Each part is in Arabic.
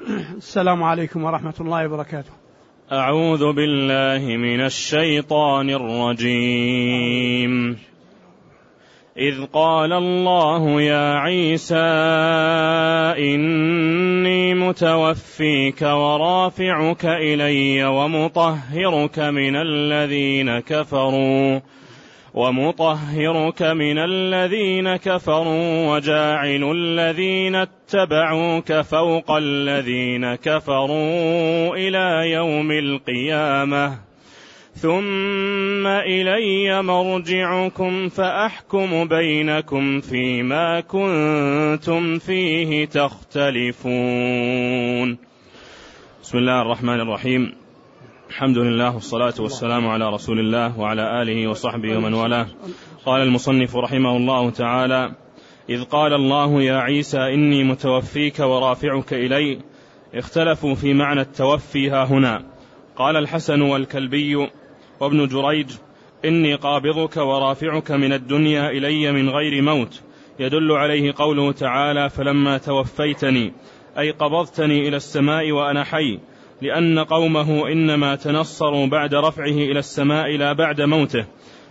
السلام عليكم ورحمة الله وبركاته. أعوذ بالله من الشيطان الرجيم. إذ قال الله يا عيسى إني متوفيك ورافعك إلي ومطهرك من الذين كفروا وجاعل الذين اتبعوك فوق الذين كفروا إلى يوم القيامة ثم إلي مرجعكم فأحكم بينكم فيما كنتم فيه تختلفون. بسم الله الرحمن الرحيم. الحمد لله والصلاة والسلام على رسول الله وعلى آله وصحبه ومن والاه. قال المصنف رحمه الله تعالى: إذ قال الله يا عيسى إني متوفيك ورافعك إلي. اختلفوا في معنى التوفي ها هنا. قال الحسن والكلبي وابن جريج: إني قابضك ورافعك من الدنيا إلي من غير موت، يدل عليه قوله تعالى: فلما توفيتني، أي قبضتني إلى السماء وأنا حي، لأن قومه إنما تنصروا بعد رفعه إلى السماء لا بعد موته.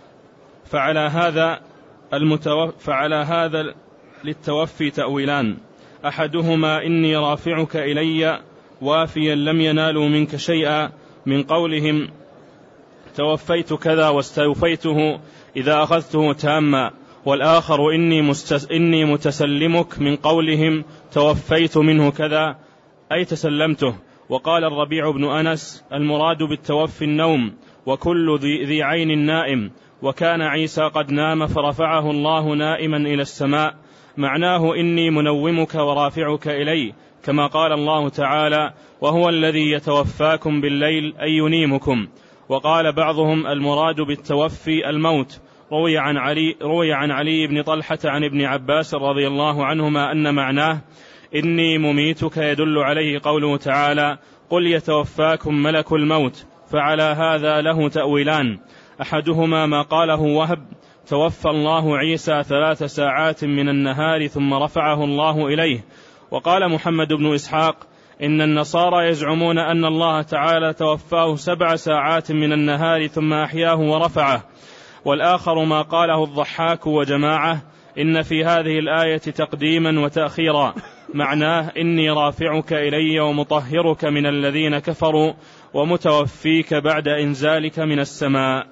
فعلى هذا للتوفي تأويلان: أحدهما إني رافعك إلي وافيا لم ينالوا منك شيئا، من قولهم توفيت كذا واستوفيته إذا أخذته تاما، والآخر إني متسلمك، من قولهم توفيت منه كذا أي تسلمته. وقال الربيع بن أنس: المراد بالتوفي النوم، وكل ذي عين نائم، وكان عيسى قد نام فرفعه الله نائما إلى السماء، معناه إني منومك ورافعك إلي، كما قال الله تعالى: وهو الذي يتوفاكم بالليل أي ينيمكم. وقال بعضهم: المراد بالتوفي الموت. روي عن علي بن طلحة عن ابن عباس رضي الله عنهما أن معناه إني مميتك، يدل عليه قوله تعالى: قل يتوفاكم ملك الموت. فعلى هذا له تأويلان: أحدهما ما قاله وهب: توفى الله عيسى 3 ساعات من النهار ثم رفعه الله إليه. وقال محمد بن إسحاق: إن النصارى يزعمون أن الله تعالى توفاه 7 ساعات من النهار ثم أحياه ورفعه. والآخر ما قاله الضحاك وجماعة: إن في هذه الآية تقديما وتأخيرا، معناه إني رافعك إلي ومطهرك من الذين كفروا ومتوفيك بعد إنزالك من السماء.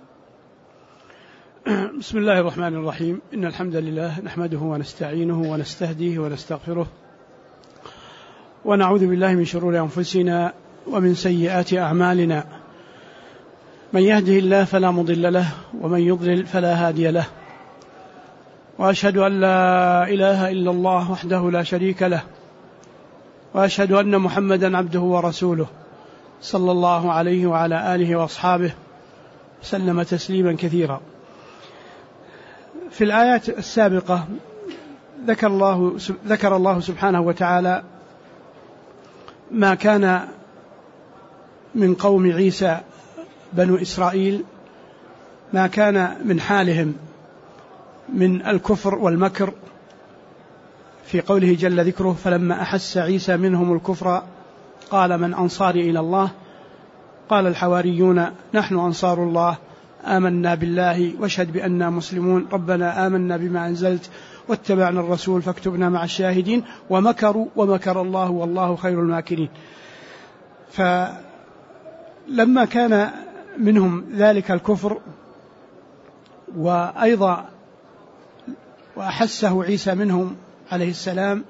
بسم الله الرحمن الرحيم. إن الحمد لله نحمده ونستعينه ونستهديه ونستغفره، ونعوذ بالله من شرور أنفسنا ومن سيئات أعمالنا. من يهده الله فلا مضل له، ومن يضلل فلا هادي له. وأشهد أن لا إله إلا الله وحده لا شريك له، وأشهد أن محمدا عبده ورسوله، صلى الله عليه وعلى آله وأصحابه سلم تسليما كثيرا. في الآيات السابقة ذكر الله سبحانه وتعالى ما كان من قوم عيسى بنو إسرائيل، ما كان من حالهم من الكفر والمكر، في قوله جل ذكره: فلما أحس عيسى منهم الكفر قال من أنصاري إلى الله؟ قال الحواريون نحن أنصار الله، آمنا بالله واشهد بأننا مسلمون، ربنا آمنا بما أنزلت واتبعنا الرسول فاكتبنا مع الشاهدين، ومكروا ومكر الله والله خير الماكرين. فلما كان منهم ذلك الكفر وأيضا وأحسه عيسى منهم عليه السلام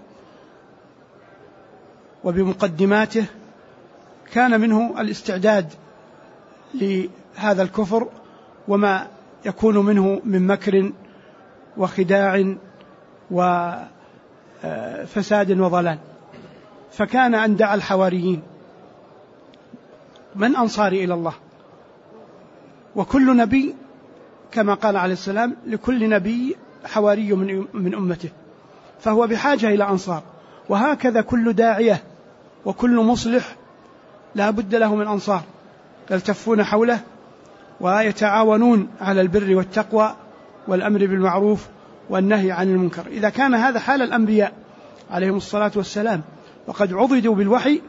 وبمقدماته، كان منه الاستعداد لهذا الكفر وما يكون منه من مكر وخداع وفساد وضلال. فكان أن دعا الحواريين: من أنصاري إلى الله؟ وكل نبي كما قال عليه السلام لكل نبي حواري من أمته، فهو بحاجة إلى أنصار. وهكذا كل داعية وكل مصلح لا بد له من أنصار يلتفون حوله ويتعاونون على البر والتقوى والأمر بالمعروف والنهي عن المنكر. إذا كان هذا حال الأنبياء عليهم الصلاة والسلام وقد عضدوا بالوحي،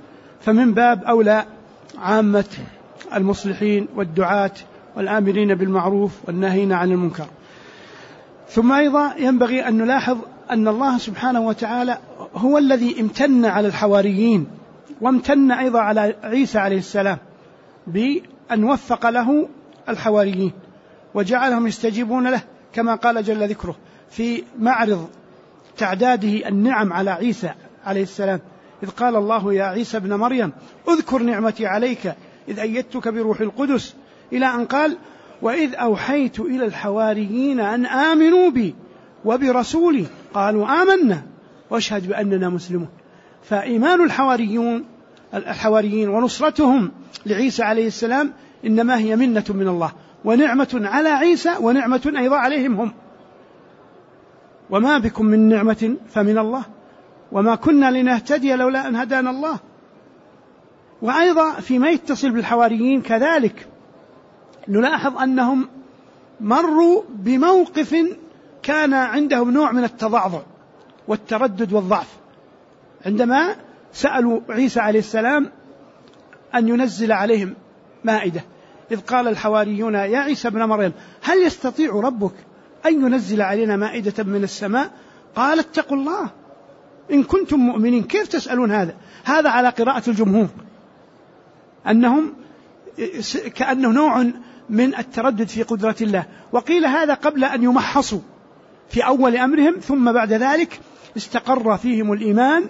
فمن باب أولى عامة المصلحين والدعاة والآمرين بالمعروف والناهين عن المنكر. ثم أيضا ينبغي أن نلاحظ أن الله سبحانه وتعالى هو الذي امتن على الحواريين، وامتن أيضا على عيسى عليه السلام بأن وفق له الحواريين وجعلهم يستجيبون له، كما قال جل ذكره في معرض تعداده النعم على عيسى عليه السلام، إذ قال الله يا عيسى ابن مريم اذكر نعمتي عليك إذ أيدتك بروح القدس، إلى أن قال وإذ أوحيت إلى الحواريين أن آمنوا بي وبرسولي قالوا آمنا واشهد بأننا مسلمون. فإيمان الحواريين ونصرتهم لعيسى عليه السلام إنما هي منة من الله ونعمة على عيسى ونعمة أيضا عليهم هم، وما بكم من نعمة فمن الله وما كنا لنهتدي لولا أن هدانا الله. وأيضا فيما يتصل بالحواريين كذلك نلاحظ أنهم مروا بموقف كان عندهم نوع من التضعضع والتردد والضعف عندما سألوا عيسى عليه السلام أن ينزل عليهم مائدة، إذ قال الحواريون يا عيسى ابن مريم هل يستطيع ربك أن ينزل علينا مائدة من السماء؟ قال اتقوا الله إن كنتم مؤمنين. كيف تسألون هذا؟ هذا على قراءة الجمهور أنهم كأنه نوع من التردد في قدرة الله، وقيل هذا قبل أن يمحصوا في أول أمرهم، ثم بعد ذلك استقر فيهم الإيمان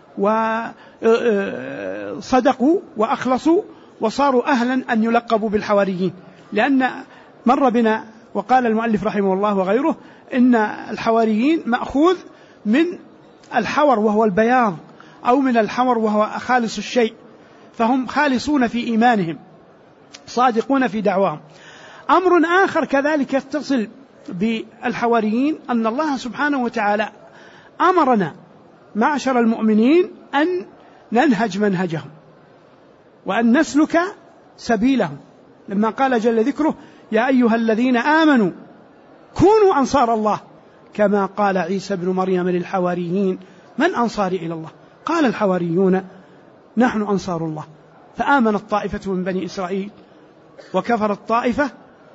وصدقوا وأخلصوا وصاروا أهلا أن يلقبوا بالحواريين. لأن مر بنا وقال المؤلف رحمه الله وغيره إن الحواريين مأخوذ من الحور وهو البياض، أو من الحور وهو خالص الشيء، فهم خالصون في إيمانهم صادقون في دعواهم. أمر آخر كذلك يتصل بالحواريين أن الله سبحانه وتعالى أمرنا معشر المؤمنين أن ننهج منهجهم وأن نسلك سبيلهم، لما قال جل ذكره يا أيها الذين آمنوا كونوا أنصار الله كما قال عيسى ابن مريم للحواريين من أنصاري إلى الله؟ قال الحواريون نحن أنصار الله، فآمنت طائفة من بني إسرائيل وكفرت طائفة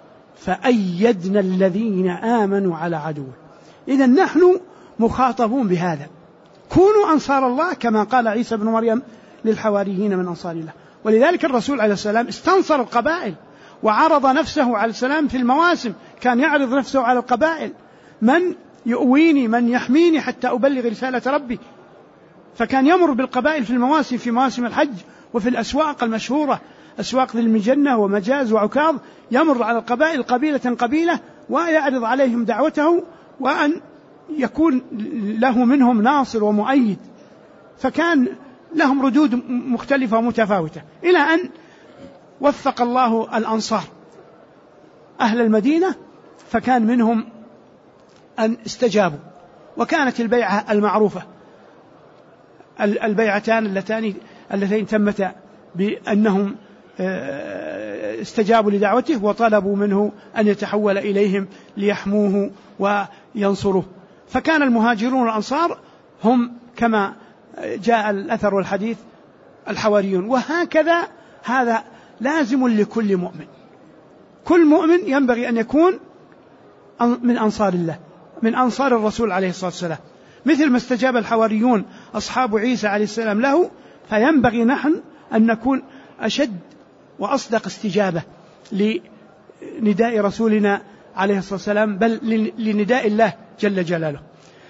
فأيدنا الذين آمنوا على عدوه. إذن نحن مخاطبون بهذا، كونوا أنصار الله كما قال عيسى ابن مريم للحواريين من أنصار الله. ولذلك الرسول عليه السلام استنصر القبائل وعرض نفسه عليه السلام في المواسم، كان يعرض نفسه على القبائل من يؤويني من يحميني حتى أبلغ رسالة ربي، فكان يمر بالقبائل في المواسم، في مواسم الحج وفي الأسواق المشهورة أسواق ذي المجنة ومجاز وعكاظ، يمر على القبائل قبيلة قبيلة ويعرض عليهم دعوته وأن يكون له منهم ناصر ومؤيد، فكان لهم ردود مختلفة ومتفاوتة، إلى أن وفق الله الأنصار أهل المدينة فكان منهم أن استجابوا، وكانت البيعة المعروفة البيعتان اللتين تمتا بأنهم استجابوا لدعوته وطلبوا منه أن يتحول إليهم ليحموه وينصروه. فكان المهاجرون والأنصار هم كما جاء الأثر والحديث الحواريون، وهكذا هذا لازم لكل مؤمن. كل مؤمن ينبغي أن يكون من أنصار الله، من أنصار الرسول عليه الصلاة والسلام، مثل ما استجاب الحواريون أصحاب عيسى عليه السلام له، فينبغي نحن أن نكون أشد وأصدق استجابة لنداء رسولنا عليه الصلاة والسلام، بل لنداء الله جل جلاله.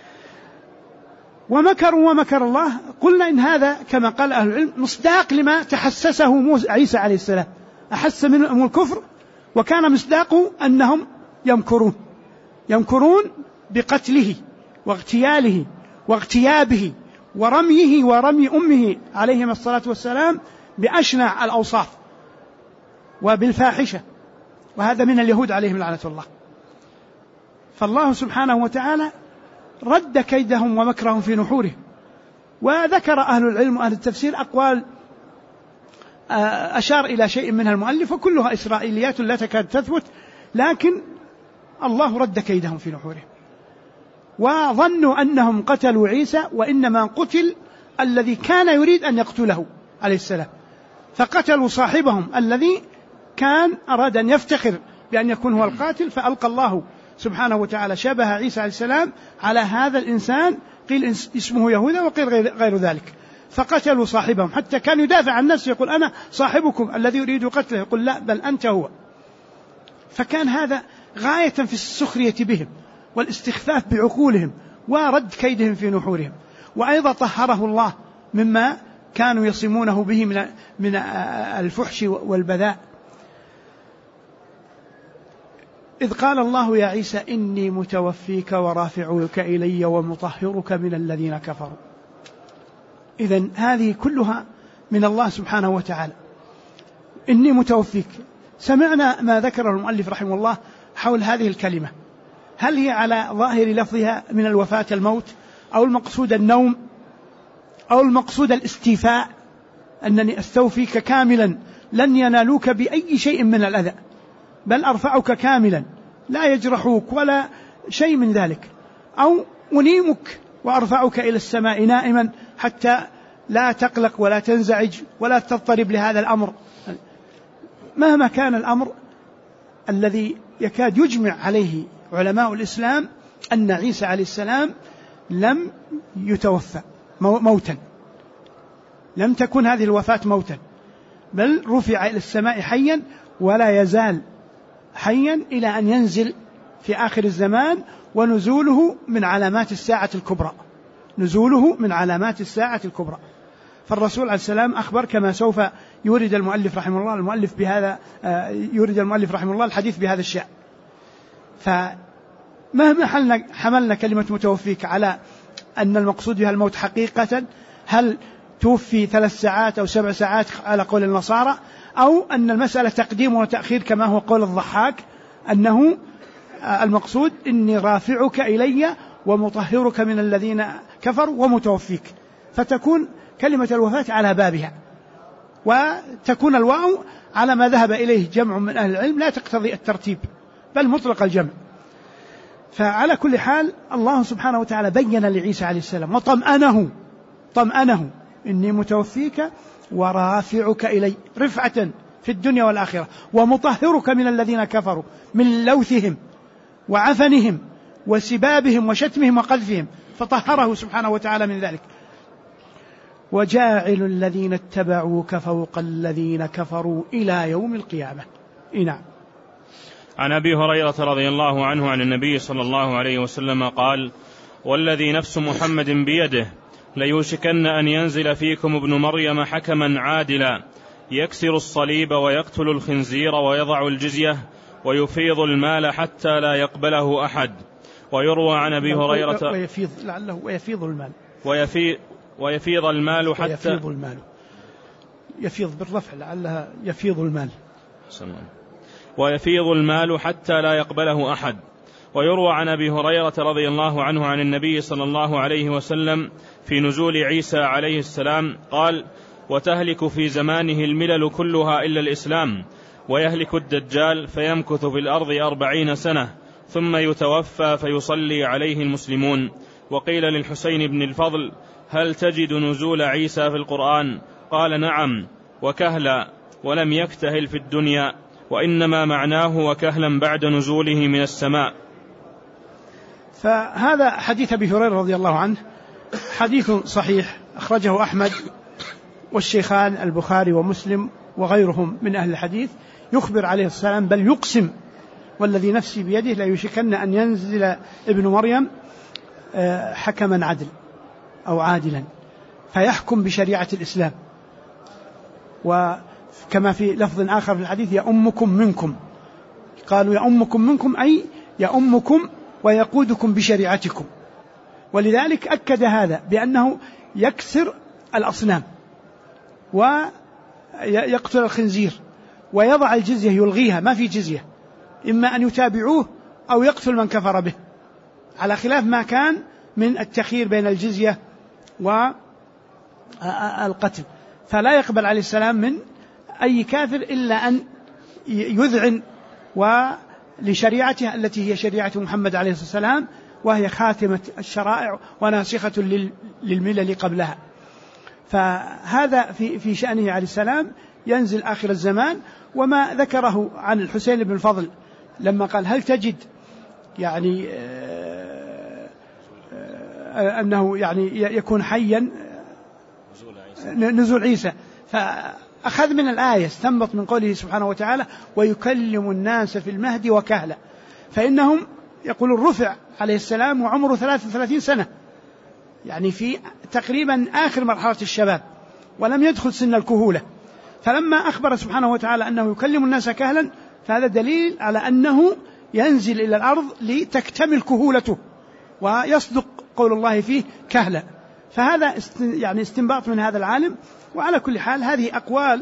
ومكروا ومكر الله، قلنا إن هذا كما قال أهل العلم مصداق لما تحسسه عيسى عليه السلام، أحس منهم الكفر وكان مصداقه أنهم يمكرون بقتله واغتياله واغتيابه ورميه ورمي أمه عليهم الصلاة والسلام بأشنع الأوصاف وبالفاحشة، وهذا من اليهود عليهم لعنة الله. فالله سبحانه وتعالى رد كيدهم ومكرهم في نحورهم. وذكر أهل العلم وأهل التفسير أقوال أشار إلى شيء منها المؤلف وكلها إسرائيليات لا تكاد تثبت، لكن الله رد كيدهم في نحورهم، وظنوا أنهم قتلوا عيسى، وإنما قتل الذي كان يريد أن يقتله عليه السلام، فقتلوا صاحبهم الذي كان أراد أن يفتخر بأن يكون هو القاتل، فألقى الله سبحانه وتعالى شبه عيسى عليه السلام على هذا الإنسان، قيل اسمه يهوذا وقيل غير ذلك، فقتلوا صاحبهم، حتى كان يدافع عن نفسه يقول أنا صاحبكم الذي يريد قتله، يقول لا بل أنت هو. فكان هذا غاية في السخرية بهم والاستخفاف بعقولهم ورد كيدهم في نحورهم. وأيضا طهره الله مما كانوا يصمونه به من الفحش والبذاء، إذ قال الله يا عيسى إني متوفيك ورافعك إلي ومطهرك من الذين كفروا. إذن هذه كلها من الله سبحانه وتعالى. إني متوفيك، سمعنا ما ذكره المؤلف رحمه الله حول هذه الكلمة، هل هي على ظاهر لفظها من الوفاة الموت، أو المقصود النوم، أو المقصود الاستيفاء، أنني أستوفيك كاملا لن ينالوك بأي شيء من الأذى، بل أرفعك كاملا لا يجرحوك ولا شيء من ذلك، أو أنيمك وأرفعك إلى السماء نائما حتى لا تقلق ولا تنزعج ولا تضطرب لهذا الأمر. مهما كان الأمر الذي يكاد يجمع عليه علماء الإسلام أن عيسى عليه السلام لم يتوفى موتا، لم تكن هذه الوفاة موتا، بل رفع إلى السماء حيا ولا يزال حيا إلى أن ينزل في آخر الزمان، ونزوله من علامات الساعة الكبرى، نزوله من علامات الساعة الكبرى. فالرسول عليه السلام أخبر كما سوف يورد المؤلف رحمه الله الحديث بهذا الشأن. فمهما حملنا كلمة متوفيك على أن المقصود بها الموت حقيقة، هل توفي 3 ساعات أو 7 ساعات على قول النصارى، أو أن المسألة تقديم وتأخير كما هو قول الضحاك، أنه المقصود إني رافعك إلي ومطهرك من الذين كفروا ومتوفيك، فتكون كلمة الوفاة على بابها، وتكون الواو على ما ذهب إليه جمع من أهل العلم لا تقتضي الترتيب بل مطلق الجمع. فعلى كل حال الله سبحانه وتعالى بين لعيسى عليه السلام وطمأنه إني متوفيك ورافعك إلي، رفعة في الدنيا والآخرة، ومطهرك من الذين كفروا من لوثهم وعفنهم وسبابهم وشتمهم وقذفهم، فطهره سبحانه وتعالى من ذلك. وجاعل الذين اتبعوك فوق الذين كفروا إلى يوم القيامة. نعم. عن أبي هريرة رضي الله عنه عن النبي صلى الله عليه وسلم قال: والذي نفس محمد بيده ليوشكن أن ينزل فيكم ابن مريم حكما عادلا يكسر الصليب ويقتل الخنزير ويضع الجزية ويفيض المال حتى لا يقبله أحد. ويروى عن أبي هريرة ويفيض المال ويفيض المال حتى يفيض بالرفع لعلها يفيض المال ويفيض المال حتى لا يقبله أحد. ويروى عن أبي هريرة رضي الله عنه عن النبي صلى الله عليه وسلم في نزول عيسى عليه السلام قال: وتهلك في زمانه الملل كلها إلا الإسلام، ويهلك الدجال فيمكث في الأرض 40 سنة ثم يتوفى فيصلي عليه المسلمون. وقيل للحسين بن الفضل: هل تجد نزول عيسى في القرآن؟ قال: نعم، وكهلا، ولم يكتهل في الدنيا، وإنما معناه وكهلا بعد نزوله من السماء. فهذا حديث أبي هريرة رضي الله عنه حديث صحيح أخرجه أحمد والشيخان البخاري ومسلم وغيرهم من أهل الحديث، يخبر عليه السلام بل يقسم: والذي نفسي بيده لا يشكن أن ينزل ابن مريم حكما عدل أو عادلا فيحكم بشريعة الإسلام. وكما في لفظ آخر في الحديث: يأمكم منكم، قالوا يأمكم منكم أي يأمكم ويقودكم بشريعتكم. ولذلك أكد هذا بأنه يكسر الأصنام ويقتل الخنزير ويضع الجزية، يلغيها، ما في جزية، إما أن يتابعوه أو يقتل من كفر به، على خلاف ما كان من التخيير بين الجزية والقتل. فلا يقبل عليه السلام من أي كافر إلا أن يذعن ولشريعته التي هي شريعة محمد عليه الصلاة والسلام، وهي خاتمة الشرائع وناسخة للملل قبلها. فهذا في شأنه عليه السلام ينزل آخر الزمان. وما ذكره عن الحسين بن الفضل لما قال هل تجد يعني أنه يعني يكون حيا نزول عيسى، فأخذ من الآية استنبط من قوله سبحانه وتعالى ويكلم الناس في المهد وكهلا، فإنهم يقول الرفع عليه السلام وعمره 33 سنة، يعني في تقريبا آخر مرحلة الشباب ولم يدخل سن الكهولة، فلما أخبر سبحانه وتعالى أنه يكلم الناس كهلا فهذا دليل على أنه ينزل إلى الأرض لتكتمل كهولته ويصدق قول الله فيه كهلا. فهذا يعني استنباط من هذا العالم. وعلى كل حال هذه أقوال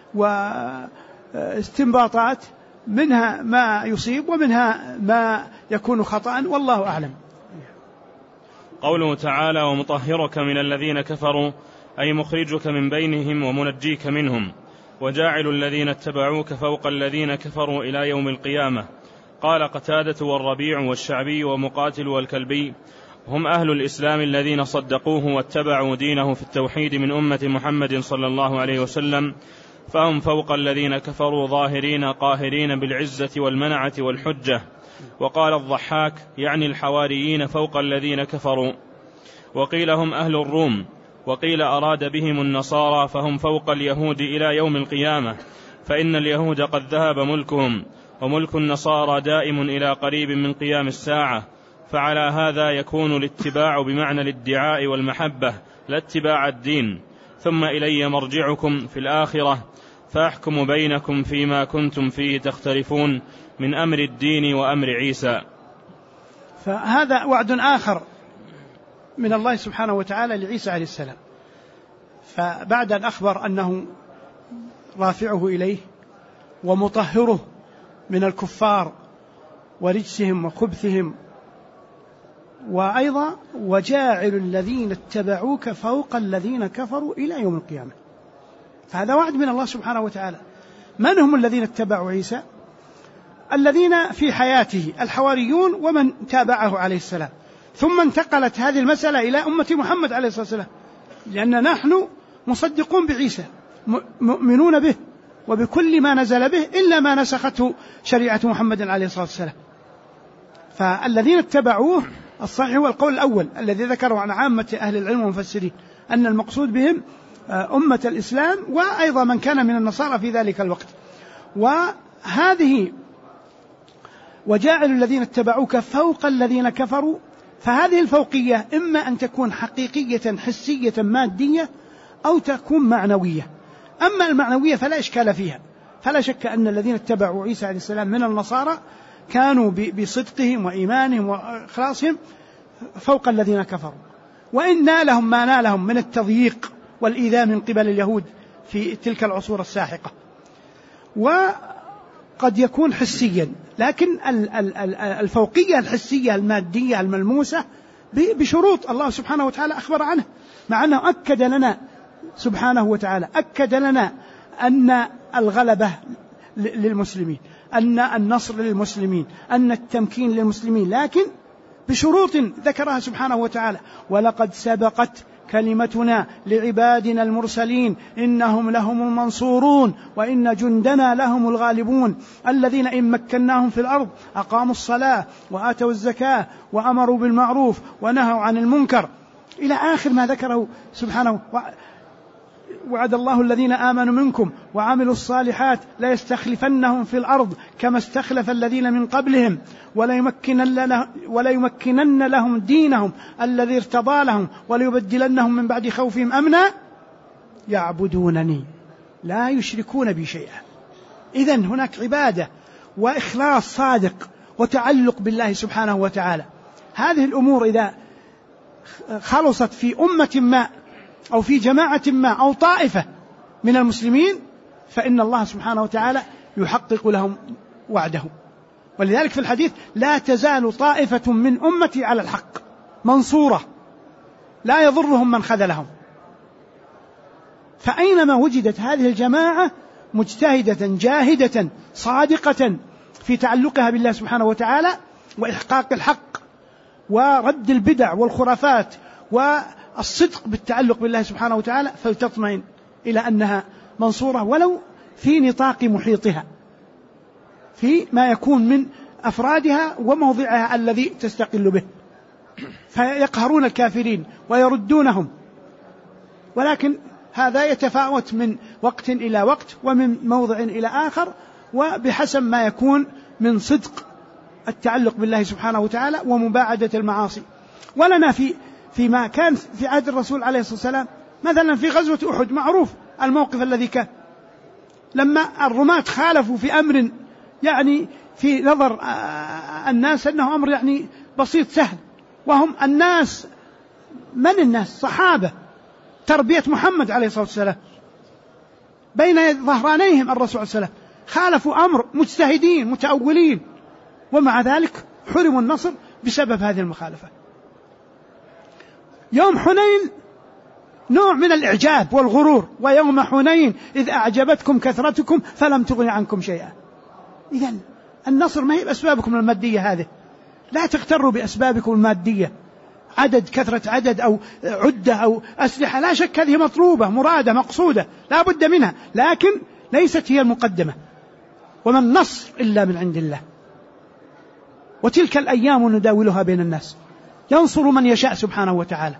واستنباطات، منها ما يصيب ومنها ما يكون خطأ، والله أعلم. قوله تعالى ومطهرك من الذين كفروا أي مخرجك من بينهم ومنجيك منهم، وجاعل الذين اتبعوك فوق الذين كفروا إلى يوم القيامة. قال قتادة والربيع والشعبي ومقاتل والكلبي هم أهل الإسلام الذين صدقوه واتبعوا دينه في التوحيد من أمة محمد صلى الله عليه وسلم، فهم فوق الذين كفروا ظاهرين قاهرين بالعزة والمنعة والحجة. وقال الضحاك يعني الحواريين فوق الذين كفروا. وقيل هم أهل الروم، وقيل أراد بهم النصارى فهم فوق اليهود إلى يوم القيامة، فإن اليهود قد ذهب ملكهم، وملك النصارى دائم إلى قريب من قيام الساعة. فعلى هذا يكون الاتباع بمعنى الادعاء والمحبة لا اتباع الدين. ثم إلي مرجعكم في الآخرة فأحكم بينكم فيما كنتم فيه تختلفون من أمر الدين وأمر عيسى. فهذا وعد آخر من الله سبحانه وتعالى لعيسى عليه السلام، فبعد أن أخبر أنه رافعه إليه ومطهره من الكفار ورجسهم وخبثهم، وأيضا وجاعل الذين اتبعوك فوق الذين كفروا إلى يوم القيامة، فهذا وعد من الله سبحانه وتعالى. من هم الذين اتبعوا عيسى؟ الذين في حياته الحواريون ومن تابعه عليه السلام، ثم انتقلت هذه المسألة إلى أمة محمد عليه الصلاة والسلام، لأن نحن مصدقون بعيسى مؤمنون به وبكل ما نزل به إلا ما نسخته شريعة محمد عليه الصلاة والسلام. فالذين اتبعوه الصحيح هو القول الأول الذي ذكره عن عامة أهل العلم والمفسرين، أن المقصود بهم أمة الإسلام وأيضا من كان من النصارى في ذلك الوقت. وهذه وجاعل الذين اتبعوك فوق الذين كفروا، فهذه الفوقية إما أن تكون حقيقية حسية مادية أو تكون معنوية. أما المعنوية فلا إشكال فيها، فلا شك أن الذين اتبعوا عيسى عليه السلام من النصارى كانوا بصدقهم وإيمانهم وإخلاصهم فوق الذين كفروا، وإن نالهم ما نالهم من التضييق والإيذاء من قبل اليهود في تلك العصور الساحقة. وقد يكون حسيا، لكن الفوقية الحسية المادية الملموسة بشروط الله سبحانه وتعالى أخبر عنه، مع أنه أكد لنا سبحانه وتعالى أكد لنا أن الغلبة للمسلمين، أن النصر للمسلمين، أن التمكين للمسلمين، لكن بشروط ذكرها سبحانه وتعالى: ولقد سبقت كلمتنا لعبادنا المرسلين إنهم لهم المنصورون وإن جندنا لهم الغالبون الذين إن مكناهم في الأرض أقاموا الصلاة وآتوا الزكاة وأمروا بالمعروف ونهوا عن المنكر، إلى آخر ما ذكره سبحانه. وعد الله الذين آمنوا منكم وعملوا الصالحات ليستخلفنهم في الأرض كما استخلف الذين من قبلهم وليمكنن لهم دينهم الذي ارتضى لهم وليبدلنهم من بعد خوفهم أمنا يعبدونني لا يشركون بي شيئا. إذن هناك عبادة وإخلاص صادق وتعلق بالله سبحانه وتعالى. هذه الأمور إذا خلصت في أمة ما أو في جماعة ما أو طائفة من المسلمين فإن الله سبحانه وتعالى يحقق لهم وعده. ولذلك في الحديث: لا تزال طائفة من أمتي على الحق منصورة لا يضرهم من خذلهم. فأينما وجدت هذه الجماعة مجتهدة جاهدة صادقة في تعلقها بالله سبحانه وتعالى وإحقاق الحق ورد البدع والخرافات الصدق بالتعلق بالله سبحانه وتعالى فلتطمئن إلى أنها منصورة ولو في نطاق محيطها، في ما يكون من أفرادها وموضعها الذي تستقل به، فيقهرون الكافرين ويردونهم، ولكن هذا يتفاوت من وقت إلى وقت ومن موضع إلى آخر وبحسب ما يكون من صدق التعلق بالله سبحانه وتعالى ومباعدة المعاصي. ولنا فيما كان في عهد الرسول عليه الصلاة والسلام مثلا في غزوة أحد معروف الموقف الذي كان لما الرماة خالفوا في أمر يعني في نظر الناس أنه أمر يعني بسيط سهل، وهم الناس من الناس صحابة تربية محمد عليه الصلاة والسلام بين ظهرانيهم الرسول عليه الصلاة والسلام، خالفوا أمر مجتهدين متأولين، ومع ذلك حرموا النصر بسبب هذه المخالفة. يوم حنين نوع من الإعجاب والغرور، ويوم حنين إذ أعجبتكم كثرتكم فلم تغن عنكم شيئا. إذن النصر ما هي بأسبابكم المادية، هذه لا تغتروا بأسبابكم المادية، عدد كثرة عدد أو عدة أو أسلحة، لا شك هذه مطلوبة مرادة مقصودة لا بد منها، لكن ليست هي المقدمة. وما النصر إلا من عند الله، وتلك الأيام نداولها بين الناس، ينصر من يشاء سبحانه وتعالى.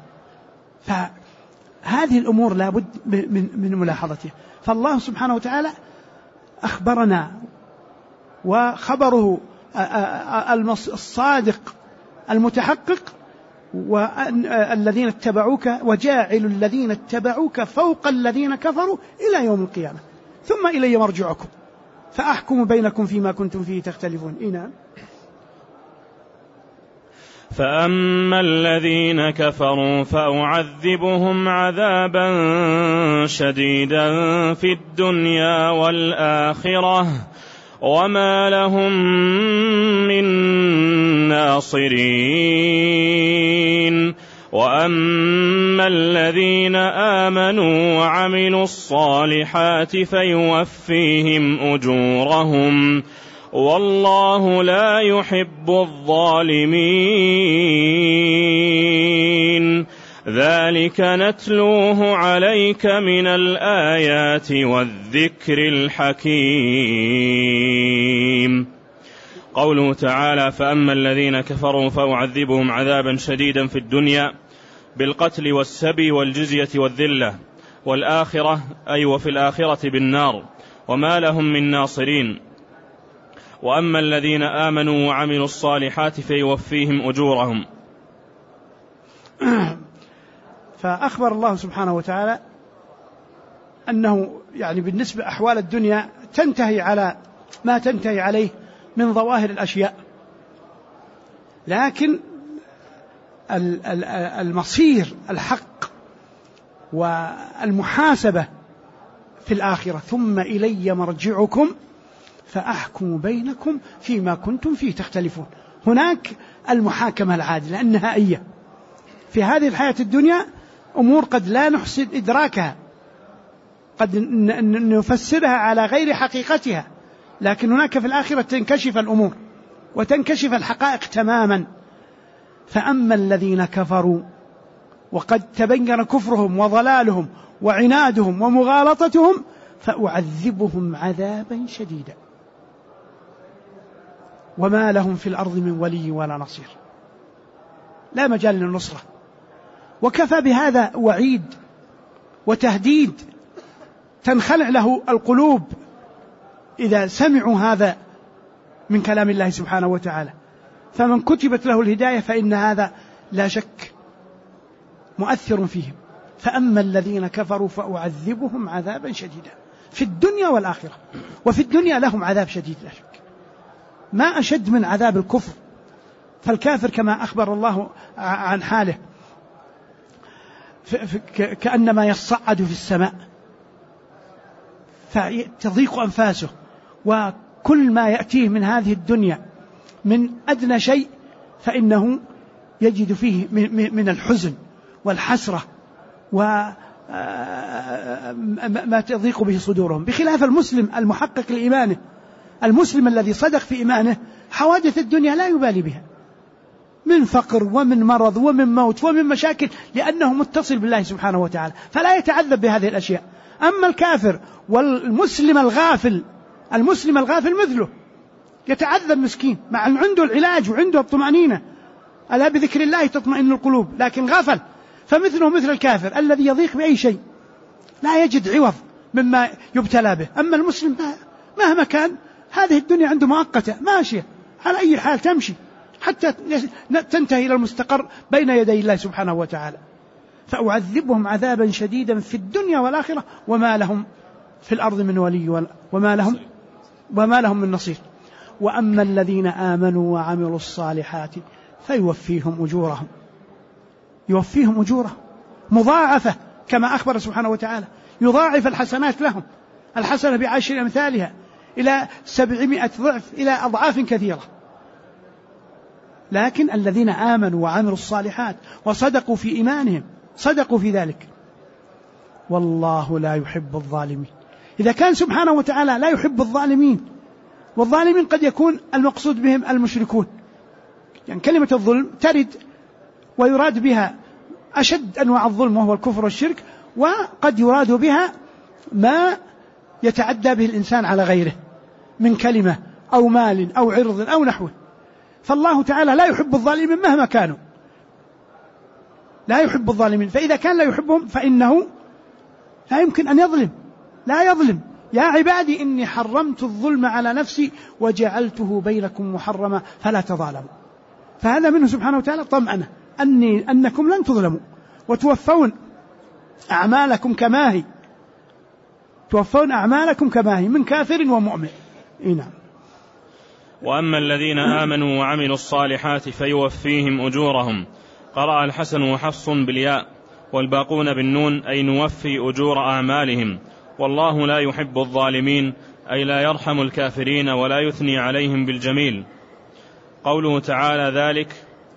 فهذه الأمور لا بد من ملاحظتها. فالله سبحانه وتعالى أخبرنا، وخبره الصادق المتحقق، والذين اتبعوك وجاعل الذين اتبعوك فوق الذين كفروا إلى يوم القيامة ثم إلي مرجعكم فأحكم بينكم فيما كنتم فيه تختلفون. نعم. فأما الذين كفروا فأعذبهم عذابا شديدا في الدنيا والآخرة وما لهم من ناصرين. وأما الذين آمنوا وعملوا الصالحات فيوفيهم أجورهم والله لا يحب الظالمين. ذلك نتلوه عليك من الآيات والذكر الحكيم. قوله تعالى: فأما الذين كفروا فأعذبهم عذابا شديدا في الدنيا بالقتل والسبي والجزية والذلة، والآخرة أي وفي الآخرة بالنار وما لهم من ناصرين. وأما الذين آمنوا وعملوا الصالحات فيوفيهم أجورهم. فأخبر الله سبحانه وتعالى أنه يعني بالنسبة أحوال الدنيا تنتهي على ما تنتهي عليه من ظواهر الأشياء، لكن المصير الحق والمحاسبة في الآخرة ثم إلي مرجعكم فأحكم بينكم فيما كنتم فيه تختلفون. هناك المحاكمة العادلة النهائية. في هذه الحياة الدنيا أمور قد لا نحسن إدراكها، قد نفسرها على غير حقيقتها، لكن هناك في الآخرة تنكشف الأمور وتنكشف الحقائق تماما. فأما الذين كفروا وقد تبين كفرهم وضلالهم وعنادهم ومغالطتهم فأعذبهم عذابا شديدا وما لهم في الأرض من ولي ولا نصير، لا مجال للنصرة. وكفى بهذا وعيد وتهديد تنخلع له القلوب إذا سمعوا هذا من كلام الله سبحانه وتعالى. فمن كتبت له الهداية فإن هذا لا شك مؤثر فيهم. فأما الذين كفروا فأعذبهم عذابا شديدا في الدنيا والآخرة. وفي الدنيا لهم عذاب شديد لا شك، ما أشد من عذاب الكفر. فالكافر كما أخبر الله عن حاله كأنما يصعد في السماء فتضيق أنفاسه، وكل ما يأتيه من هذه الدنيا من أدنى شيء فإنه يجد فيه من الحزن والحسرة وما تضيق به صدورهم، بخلاف المسلم المحقق لإيمانه، المسلم الذي صدق في إيمانه حوادث الدنيا لا يبالي بها، من فقر ومن مرض ومن موت ومن مشاكل، لأنه متصل بالله سبحانه وتعالى فلا يتعذب بهذه الأشياء. أما الكافر والمسلم الغافل، المسلم الغافل مثله يتعذب مسكين، مع عنده العلاج وعنده الطمأنينة، ألا بذكر الله تطمئن القلوب، لكن غفل، فمثله مثل الكافر الذي يضيق بأي شيء لا يجد عوض مما يبتلى به. أما المسلم مهما كان هذه الدنيا عنده مؤقتة ماشية على أي حال تمشي حتى تنتهي إلى المستقر بين يدي الله سبحانه وتعالى. فأعذبهم عذابا شديدا في الدنيا والآخرة وما لهم في الأرض من ولي وما لهم من نصير. وأما الذين آمنوا وعملوا الصالحات فيوفيهم أجورهم، يوفيهم أجورهم مضاعفة كما أخبر سبحانه وتعالى، يضاعف الحسنات لهم، الحسنة ب10 أمثالها إلى 700 ضعف، إلى أضعاف كثيرة. لكن الذين آمنوا وعملوا الصالحات وصدقوا في إيمانهم، صدقوا في ذلك، والله لا يحب الظالمين. إذا كان سبحانه وتعالى لا يحب الظالمين، والظالمين قد يكون المقصود بهم المشركون، يعني كلمة الظلم ترد ويراد بها أشد أنواع الظلم وهو الكفر والشرك، وقد يراد بها ما يتعدى به الإنسان على غيره من كلمة أو مال أو عرض أو نحوه. فالله تعالى لا يحب الظالمين مهما كانوا، لا يحب الظالمين، فإذا كان لا يحبهم فإنه لا يمكن أن يظلم، لا يظلم. يا عبادي إني حرمت الظلم على نفسي وجعلته بينكم محرما فلا تظالموا. فهذا منه سبحانه وتعالى طمأنة أنكم لن تظلموا وتوفون أعمالكم كما هي، توفون أعمالكم كما هي من كافر ومؤمن. نعم. وأما الذين آمنوا وعملوا الصالحات فيوفيهم أجورهم. قرأ الحسن وحفص بالياء والباقون بالنون، أي نوفي أجور أعمالهم. والله لا يحب الظالمين، أي لا يرحم الكافرين ولا يثني عليهم بالجميل. قوله تعالى ذلك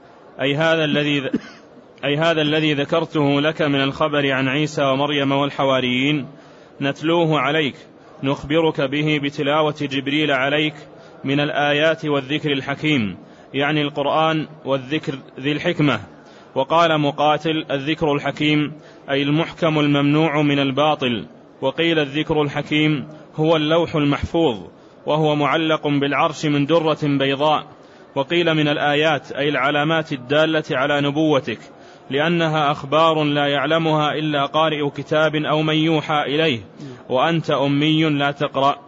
أي هذا الذي ذكرته لك من الخبر عن عيسى ومريم والحواريين نتلوه عليك، نخبرك به بتلاوة جبريل عليك من الآيات والذكر الحكيم، يعني القرآن والذكر ذي الحكمة. وقال مقاتل الذكر الحكيم أي المحكم الممنوع من الباطل. وقيل الذكر الحكيم هو اللوح المحفوظ وهو معلق بالعرش من درة بيضاء. وقيل من الآيات أي العلامات الدالة على نبوتك، لأنها أخبار لا يعلمها إلا قارئ كتاب أو من يوحى إليه، وأنت أمي لا تقرأ.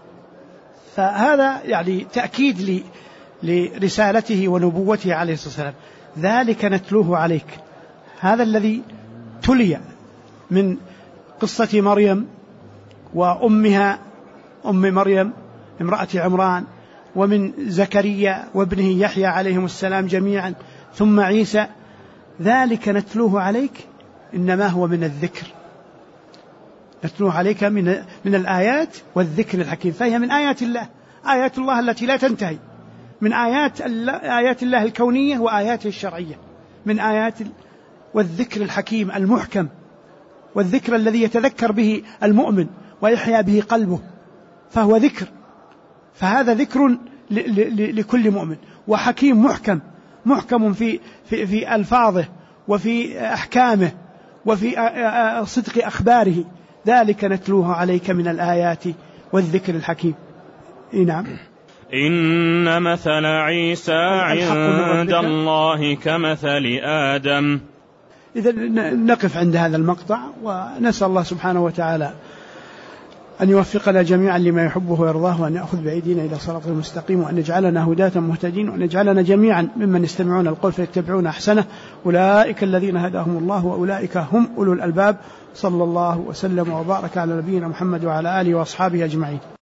فهذا يعني تأكيد لرسالته ونبوته عليه الصلاة والسلام. ذلك نتلوه عليك، هذا الذي تلي من قصة مريم وأمها أم مريم امرأة عمران، ومن زكريا وابنه يحيى عليهم السلام جميعا، ثم عيسى. ذلك نتلوه عليك إنما هو من الذكر، نتلوه عليك من الآيات والذكر الحكيم، فهي من آيات الله، آيات الله التي لا تنتهي، من آيات الله الكونية وآياته الشرعية، من آيات والذكر الحكيم المحكم، والذكر الذي يتذكر به المؤمن ويحيا به قلبه، فهو ذكر، فهذا ذكر لكل مؤمن، وحكيم محكم في ألفاظه وفي أحكامه وفي صدق أخباره. ذلك نتلوه عليك من الآيات والذكر الحكيم. نعم. إن مثل عيسى عند الله كمثل آدم. إذا نقف عند هذا المقطع، ونسأل الله سبحانه وتعالى أن يوفقنا جميعا لما يحبه ويرضاه، وأن يأخذ بأيدينا إلى صراط المستقيم، وأن يجعلنا هداة مهتدين، وأن يجعلنا جميعا ممن يستمعون القول فيتبعون أحسنه. أولئك الذين هداهم الله وأولئك هم أولو الألباب. صلى الله وسلم وبارك على نبينا محمد وعلى آله وأصحابه أجمعين.